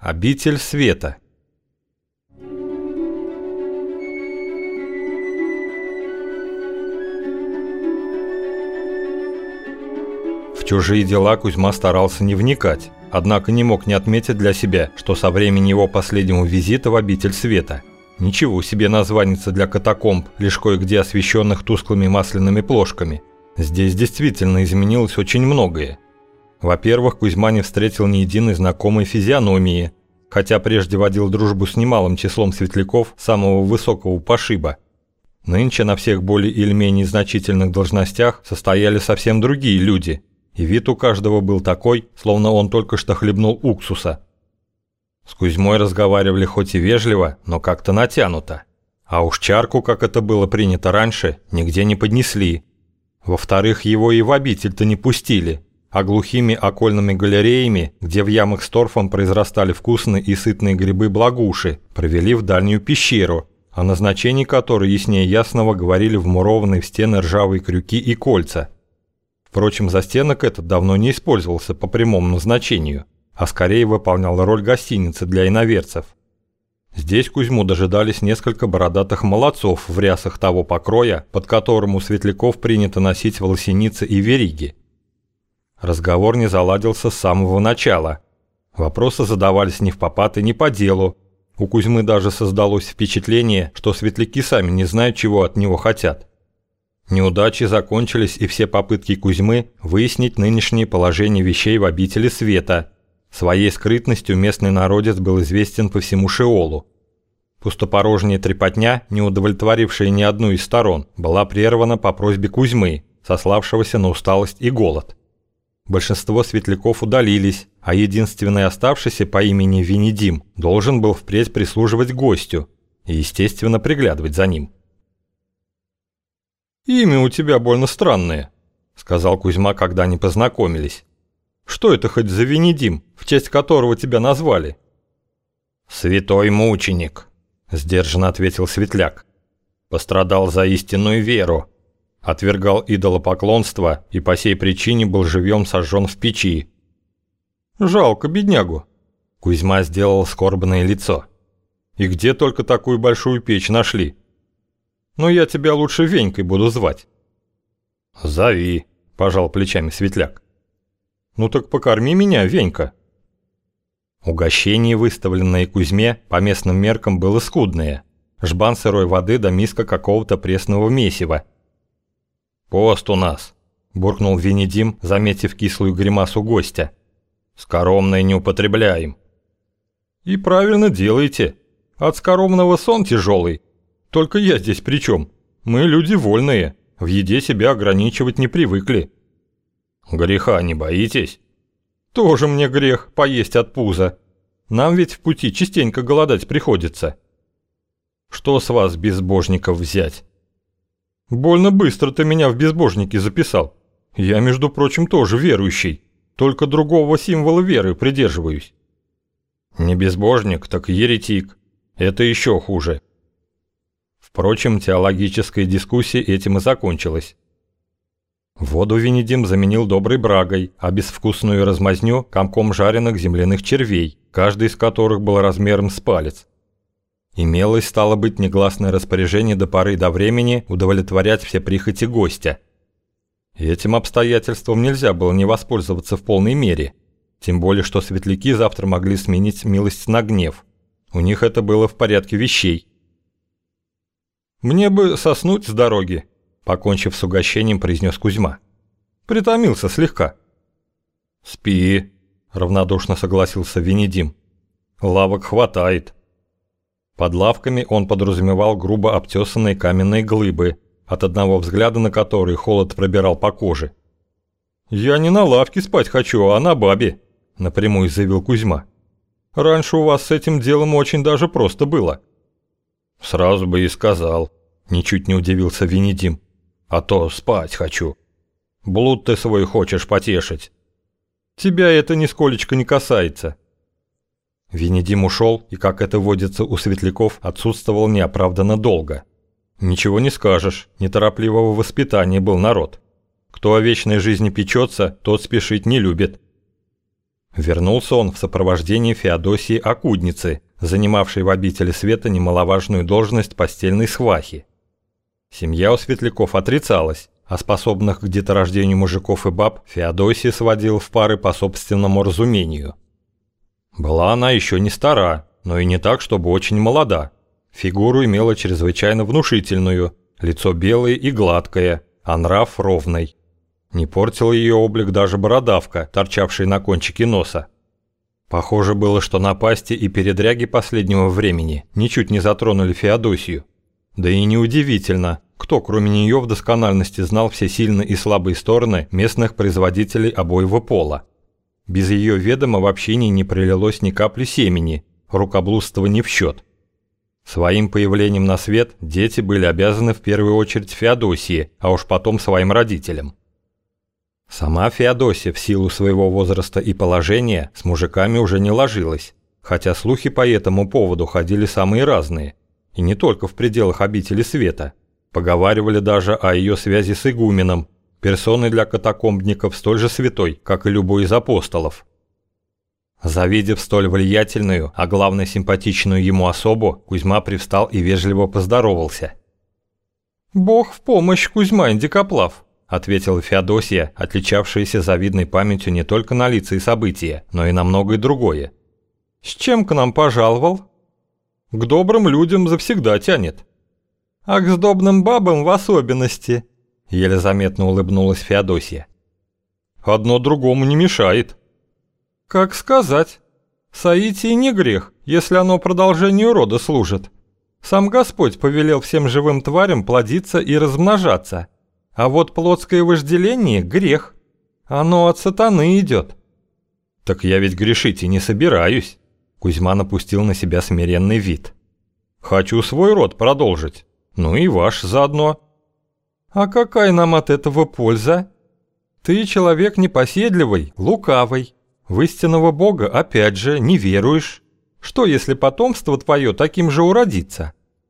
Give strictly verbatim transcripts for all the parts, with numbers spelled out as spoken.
Обитель света. В чужие дела Кузьма старался не вникать, однако не мог не отметить для себя, что со времени его последнего визита в обитель света ничего себе названица для катакомб, лишь кое-где освещенных тусклыми масляными плошками. Здесь действительно изменилось очень многое. Во-первых, Кузьма не встретил ни единой знакомой физиономии, хотя прежде водил дружбу с немалым числом светляков самого высокого пошиба. Нынче на всех более или менее значительных должностях состояли совсем другие люди, и вид у каждого был такой, словно он только что хлебнул уксуса. С Кузьмой разговаривали хоть и вежливо, но как-то натянуто. А уж чарку, как это было принято раньше, нигде не поднесли. Во-вторых, его и в обитель-то не пустили, а глухими окольными галереями, где в ямах с торфом произрастали вкусные и сытные грибы-благуши, провели в дальнюю пещеру, о назначении которой яснее ясного говорили вмурованные в стены ржавые крюки и кольца. Впрочем, застенок этот давно не использовался по прямому назначению, а скорее выполнял роль гостиницы для иноверцев. Здесь Кузьму дожидались несколько бородатых молодцов в рясах того покроя, под которым у светляков принято носить волосеницы и вериги. Разговор не заладился с самого начала. Вопросы задавались не впопад и не по делу. У Кузьмы даже создалось впечатление, что светляки сами не знают, чего от него хотят. Неудачи закончились и все попытки Кузьмы выяснить нынешнее положение вещей в обители света. Своей скрытностью местный народец был известен по всему Шеолу. Пустопорожняя трепотня, не удовлетворившая ни одну из сторон, была прервана по просьбе Кузьмы, сославшегося на усталость и голод. Большинство светляков удалились, а единственный оставшийся по имени Венедим должен был впредь прислуживать гостю и, естественно, приглядывать за ним. «Имя у тебя больно странное», — сказал Кузьма, когда они познакомились. «Что это хоть за Венедим, в честь которого тебя назвали?» «Святой мученик», — сдержанно ответил светляк. «Пострадал за истинную веру, отвергал идолопоклонство и по сей причине был живьем сожжен в печи». «Жалко беднягу», — Кузьма сделал скорбное лицо. «И где только такую большую печь нашли? Но я тебя лучше Венькой буду звать». «Зови», — пожал плечами светляк. «Ну так покорми меня, Венька». Угощение, выставленное Кузьме, по местным меркам было скудное. Жбан сырой воды да миска какого-то пресного месива. «Пост у нас», – буркнул Венедим, заметив кислую гримасу гостя. «Скоромное не употребляем». «И правильно делаете. От скоромного сон тяжелый. Только я здесь при чем? Мы люди вольные, в еде себя ограничивать не привыкли». «Греха не боитесь?» «Тоже мне грех поесть от пуза. Нам ведь в пути частенько голодать приходится». «Что с вас, безбожников, взять?» «Больно быстро ты меня в безбожники записал. Я, между прочим, тоже верующий, только другого символа веры придерживаюсь». «Не безбожник, так еретик. Это еще хуже». Впрочем, теологическая дискуссия этим и закончилась. Воду Венедим заменил доброй брагой, а безвкусную размазню – комком жареных земляных червей, каждый из которых был размером с палец. Имелось, стало быть, негласное распоряжение до поры до времени удовлетворять все прихоти гостя. И этим обстоятельством нельзя было не воспользоваться в полной мере, тем более что светляки завтра могли сменить милость на гнев. У них это было в порядке вещей. «Мне бы соснуть с дороги», – покончив с угощением, произнес Кузьма. «Притомился слегка». «Спи», – равнодушно согласился Венедим. «Лавок хватает». Под лавками он подразумевал грубо обтесанные каменные глыбы, от одного взгляда на которые холод пробирал по коже. «Я не на лавке спать хочу, а на бабе», – напрямую заявил Кузьма. «Раньше у вас с этим делом очень даже просто было». «Сразу бы и сказал», – ничуть не удивился Венедим. «А то спать хочу. Блуд ты свой хочешь потешить». «Тебя это нисколечко не касается». Венедим ушел и, как это водится у светляков, отсутствовал неоправданно долго. Ничего не скажешь, неторопливого воспитания был народ. Кто о вечной жизни печется, тот спешить не любит. Вернулся он в сопровождении Феодосии Окудницы, занимавшей в обители света немаловажную должность постельной свахи. Семья у Светляков отрицалась, а способных к деторождению мужиков и баб Феодосия сводила в пары по собственному разумению. Была она еще не стара, но и не так, чтобы очень молода. Фигуру имела чрезвычайно внушительную, лицо белое и гладкое, а нрав ровный. Не портила ее облик даже бородавка, торчавшая на кончике носа. Похоже было, что напасти и передряги последнего времени ничуть не затронули Феодосию. Да и неудивительно, кто кроме нее в доскональности знал все сильные и слабые стороны местных производителей обоего пола. Без ее ведома в общении не пролилось ни капли семени, рукоблудства не в счет. Своим появлением на свет дети были обязаны в первую очередь Феодосии, а уж потом своим родителям. Сама Феодосия в силу своего возраста и положения с мужиками уже не ложилась, хотя слухи по этому поводу ходили самые разные, и не только в пределах обители света. Поговаривали даже о ее связи с игуменом, персоной для катакомбников столь же святой, как и любой из апостолов. Завидев столь влиятельную, а главное симпатичную ему особу, Кузьма привстал и вежливо поздоровался. «Бог в помощь, Кузьма Индикоплав», — ответила Феодосия, отличавшаяся завидной памятью не только на лица и события, но и на многое другое. «С чем к нам пожаловал?» «К добрым людям завсегда тянет». «А к сдобным бабам в особенности», — еле заметно улыбнулась Феодосия. «Одно другому не мешает». «Как сказать. Соитие не грех, если оно продолжению рода служит. Сам Господь повелел всем живым тварям плодиться и размножаться. А вот плотское вожделение – грех. Оно от сатаны идет». «Так я ведь грешить и не собираюсь», – Кузьма напустил на себя смиренный вид. «Хочу свой род продолжить, ну и ваш заодно». «А какая нам от этого польза? Ты человек непоседливый, лукавый. В истинного Бога, опять же, не веруешь. Что, если потомство твое таким же уродится?»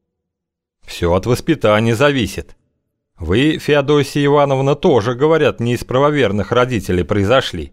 «Все от воспитания зависит. Вы, Феодосия Ивановна, тоже, говорят, не из правоверных родителей произошли».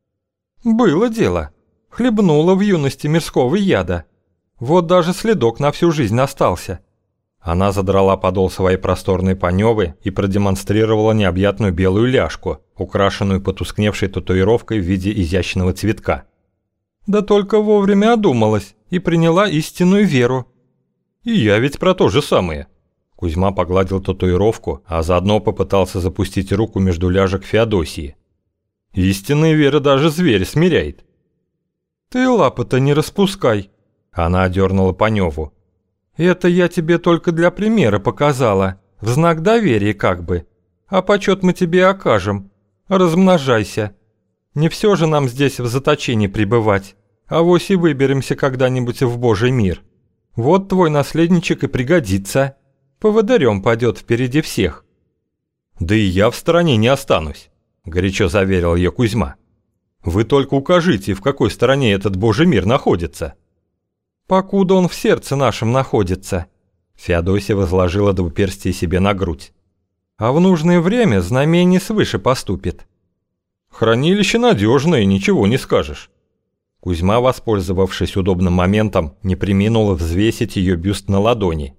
«Было дело. Хлебнула в юности мирского яда. Вот даже следок на всю жизнь остался». Она задрала подол своей просторной паневы и продемонстрировала необъятную белую ляжку, украшенную потускневшей татуировкой в виде изящного цветка. «Да только вовремя одумалась и приняла истинную веру». «И я ведь про то же самое». Кузьма погладил татуировку, а заодно попытался запустить руку между ляжек Феодосии. «Истинная вера даже зверь смиряет». «Ты лапы-то не распускай», — она одернула паневу. «Это я тебе только для примера показала, в знак доверия как бы. А почет мы тебе окажем. Размножайся. Не все же нам здесь в заточении пребывать, а вось и выберемся когда-нибудь в Божий мир. Вот твой наследничек и пригодится. Поводырем пойдет впереди всех». «Да и я в стороне не останусь», – горячо заверил ее Кузьма. «Вы только укажите, в какой стороне этот Божий мир находится». «Покуда он в сердце нашем находится», — Феодосия возложила двуперстие себе на грудь. «А в нужное время знамение свыше поступит». «Хранилище надежное, ничего не скажешь». Кузьма, воспользовавшись удобным моментом, не преминул взвесить ее бюст на ладони.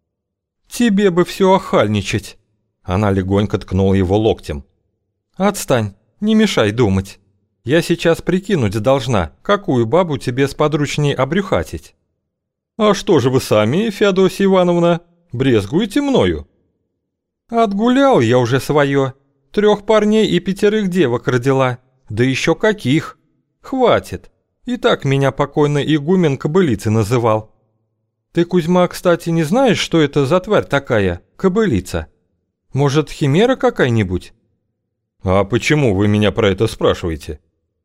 «Тебе бы все охальничать», — она легонько ткнула его локтем. «Отстань, не мешай думать. Я сейчас прикинуть должна, какую бабу тебе сподручней обрюхатить». «А что же вы сами, Феодосия Ивановна, брезгуете мною?» «Отгулял я уже свое. Трех парней и пятерых девок родила. Да еще каких. Хватит. И так меня покойный игумен кобылицей называл. Ты, Кузьма, кстати, не знаешь, что это за тварь такая, кобылица? Может, химера какая-нибудь?» «А почему вы меня про это спрашиваете?»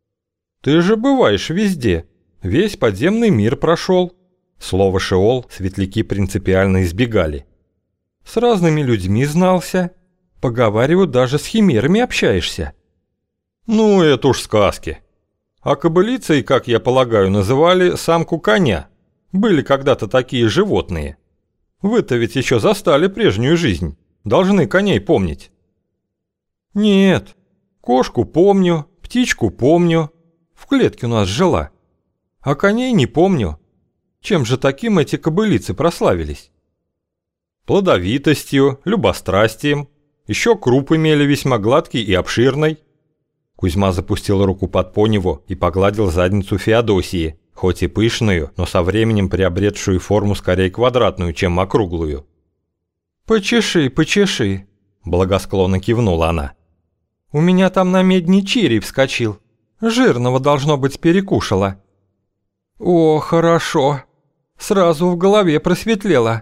«Ты же бываешь везде. Весь подземный мир прошел». Слово «шеол» светляки принципиально избегали. «С разными людьми знался. Поговаривают, даже с химерами общаешься». «Ну, это уж сказки. А кобылицей, как я полагаю, называли самку коня. Были когда-то такие животные. Вы-то ведь еще застали прежнюю жизнь. Должны коней помнить». «Нет, кошку помню, птичку помню. В клетке у нас жила. А коней не помню. Чем же таким эти кобылицы прославились? Плодовитостью, любострастием. Еще круп имели весьма гладкий и обширный. Кузьма запустил руку под поневу и погладил задницу Феодосии, хоть и пышную, но со временем приобретшую форму скорее квадратную, чем округлую. «Почеши, почеши», – благосклонно кивнула она. «У меня там на медне чирий вскочил. Жирного, должно быть, перекушала». «О, хорошо. Сразу в голове просветлело.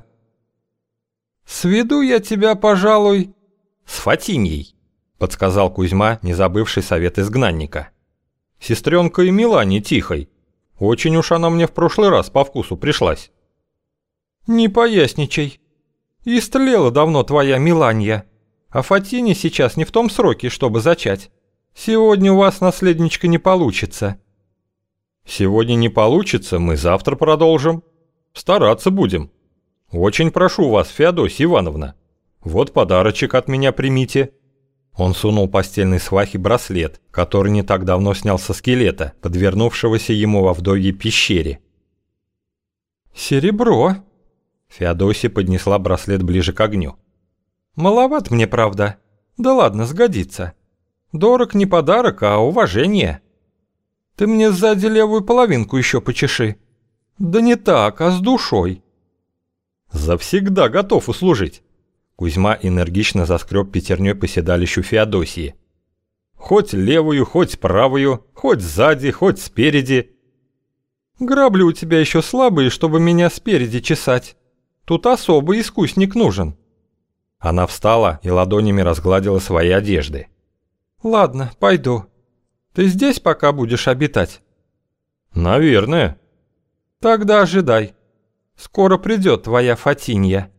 Сведу я тебя, пожалуй, с Фатиньей», – подсказал Кузьма, не забывший совет изгнанника. «Сестренка и мила не тихой. Очень уж она мне в прошлый раз по вкусу пришлась». «Не поясничай. Истлела давно твоя Миланья, а Фатине сейчас не в том сроке, чтобы зачать. Сегодня у вас наследничка не получится». «Сегодня не получится, мы завтра продолжим. Стараться будем. Очень прошу вас, Феодосия Ивановна. Вот подарочек от меня примите». Он сунул постельной свахе браслет, который не так давно снял со скелета, подвернувшегося ему во вдовьей пещере. «Серебро». Феодосия поднесла браслет ближе к огню. «Маловат мне, правда. Да ладно, сгодится. Дорог не подарок, а уважение. Ты мне сзади левую половинку еще почеши. Да не так, а с душой». «Завсегда готов услужить». Кузьма энергично заскреб пятерней по седалищу Феодосии. «Хоть левую, хоть правую, хоть сзади, хоть спереди». «Грабли у тебя еще слабые, чтобы меня спереди чесать. Тут особый искусник нужен». Она встала и ладонями разгладила свои одежды. «Ладно, пойду. Ты здесь пока будешь обитать?» «Наверное». «Тогда ожидай. Скоро придет твоя Фатинья».